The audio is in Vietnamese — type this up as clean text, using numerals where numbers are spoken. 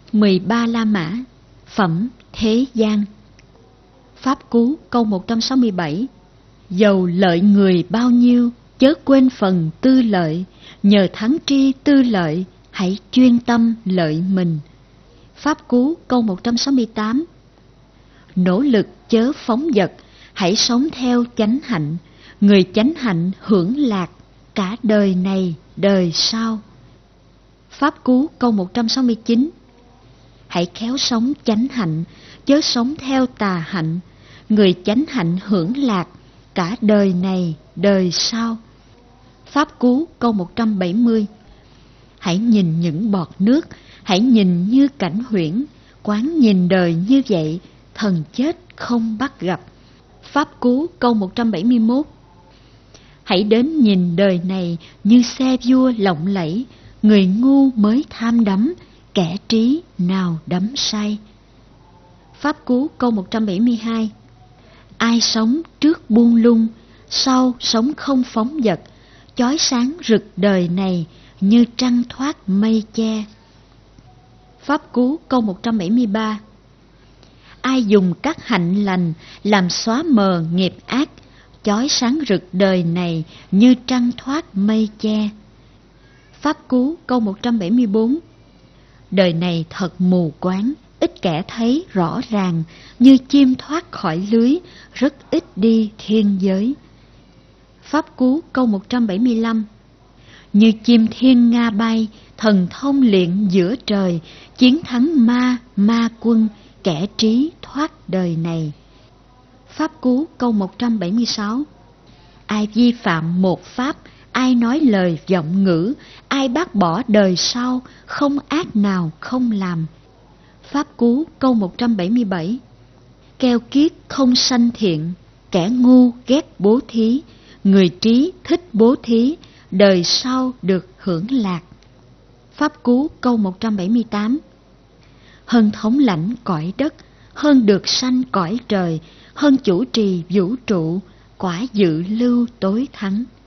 13 La Mã, phẩm thế gian. Pháp Cú câu 167. Dầu lợi người bao nhiêu, chớ quên phần tư lợi, nhờ thắng tri tư lợi, hãy chuyên tâm lợi mình. Pháp Cú câu 168. Nỗ lực chớ phóng dật, hãy sống theo chánh hạnh, người chánh hạnh hưởng lạc cả đời này đời sau. Pháp Cú câu 169. Hãy khéo sống chánh hạnh, chớ sống theo tà hạnh, người chánh hạnh hưởng lạc cả đời này đời sau. Pháp Cú câu 170. Hãy nhìn những bọt nước, hãy nhìn như cảnh huyễn, quán nhìn đời như vậy, thần chết không bắt gặp. Pháp Cú câu 171. Hãy đến nhìn đời này như xe vua lộng lẫy, người ngu mới tham đắm, kẻ trí nào đắm say. Pháp Cú câu 172. Ai sống trước buông lung, sau sống không phóng dật, chói sáng rực đời này như trăng thoát mây che. Pháp Cú câu 173. Ai dùng các hạnh lành làm xóa mờ nghiệp ác, chói sáng rực đời này như trăng thoát mây che. Pháp Cú câu 174. Đời này thật mù quáng, ít kẻ thấy rõ ràng, như chim thoát khỏi lưới, rất ít đi thiên giới. Pháp Cú câu 175. Như chim thiên nga bay, thần thông luyện giữa trời, chiến thắng ma quân, kẻ trí thoát đời này. Pháp Cú câu 176. Ai vi phạm một pháp, ai nói lời vọng ngữ, ai bác bỏ đời sau, không ác nào không làm. Pháp Cú câu 177. Keo kiết không sanh thiện, kẻ ngu ghét bố thí, người trí thích bố thí, đời sau được hưởng lạc. Pháp Cú câu 178. Hơn thống lãnh cõi đất, hơn được sanh cõi trời, hơn chủ trì vũ trụ, quả dự lưu tối thắng.